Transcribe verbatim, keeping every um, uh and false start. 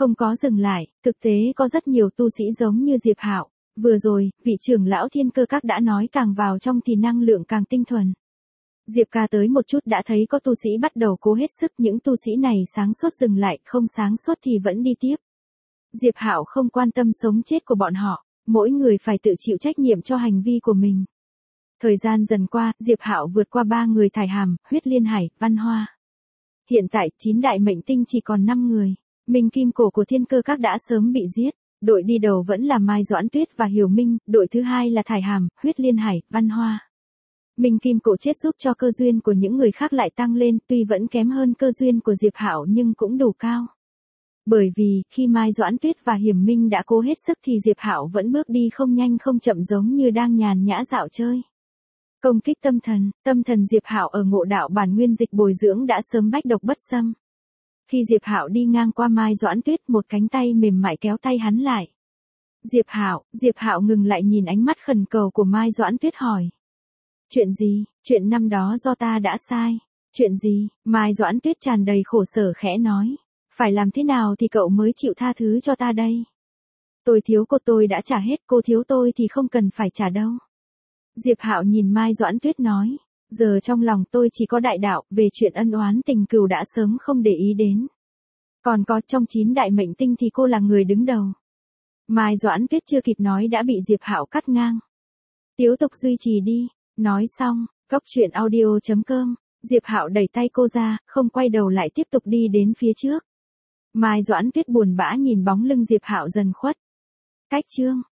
Không có dừng lại, thực tế có rất nhiều tu sĩ giống như Diệp Hạo. Vừa rồi, vị trưởng lão Thiên Cơ Các đã nói càng vào trong thì năng lượng càng tinh thuần. Diệp ca tới một chút đã thấy có tu sĩ bắt đầu cố hết sức, những tu sĩ này sáng suốt dừng lại, không sáng suốt thì vẫn đi tiếp. Diệp Hạo không quan tâm sống chết của bọn họ, mỗi người phải tự chịu trách nhiệm cho hành vi của mình. Thời gian dần qua, Diệp Hạo vượt qua ba người Thải Hàm, Huyết Liên Hải, Văn Hoa. Hiện tại, chín đại mệnh tinh chỉ còn năm người. Minh Kim Cổ của Thiên Cơ Các đã sớm bị giết. Đội đi đầu vẫn là Mai Doãn Tuyết và Hiểu Minh, đội thứ hai là Thải Hàm, Huyết Liên Hải, Văn Hoa. Minh Kim Cổ chết giúp cho cơ duyên của những người khác lại tăng lên, tuy vẫn kém hơn cơ duyên của Diệp Hạo nhưng cũng đủ cao. Bởi vì, khi Mai Doãn Tuyết và Hiểm Minh đã cố hết sức thì Diệp Hạo vẫn bước đi không nhanh không chậm giống như đang nhàn nhã dạo chơi. Công kích tâm thần, tâm thần Diệp Hạo ở Ngộ Đạo Bản Nguyên Dịch bồi dưỡng đã sớm bách độc bất xâm. Khi Diệp Hạo đi ngang qua Mai Doãn Tuyết, một cánh tay mềm mại kéo tay hắn lại. Diệp Hạo, Diệp Hạo ngừng lại nhìn ánh mắt khẩn cầu của Mai Doãn Tuyết hỏi. Chuyện gì? Chuyện năm đó do ta đã sai. Chuyện gì? Mai Doãn Tuyết tràn đầy khổ sở khẽ nói. Phải làm thế nào thì cậu mới chịu tha thứ cho ta đây? Tôi thiếu cô tôi đã trả hết, cô thiếu tôi thì không cần phải trả đâu. Diệp Hạo nhìn Mai Doãn Tuyết nói. Giờ trong lòng tôi chỉ có đại đạo, về chuyện ân oán tình cừu đã sớm không để ý đến. Còn có trong chín đại mệnh tinh thì cô là người đứng đầu. Mai Doãn Tuyết chưa kịp nói đã bị Diệp Hạo cắt ngang. Tiếp tục duy trì đi. Nói xong, góc truyện audio chấm com, Diệp Hạo đẩy tay cô ra, không quay đầu lại tiếp tục đi đến phía trước. Mai Doãn Tuyết buồn bã nhìn bóng lưng Diệp Hạo dần khuất. Cách chương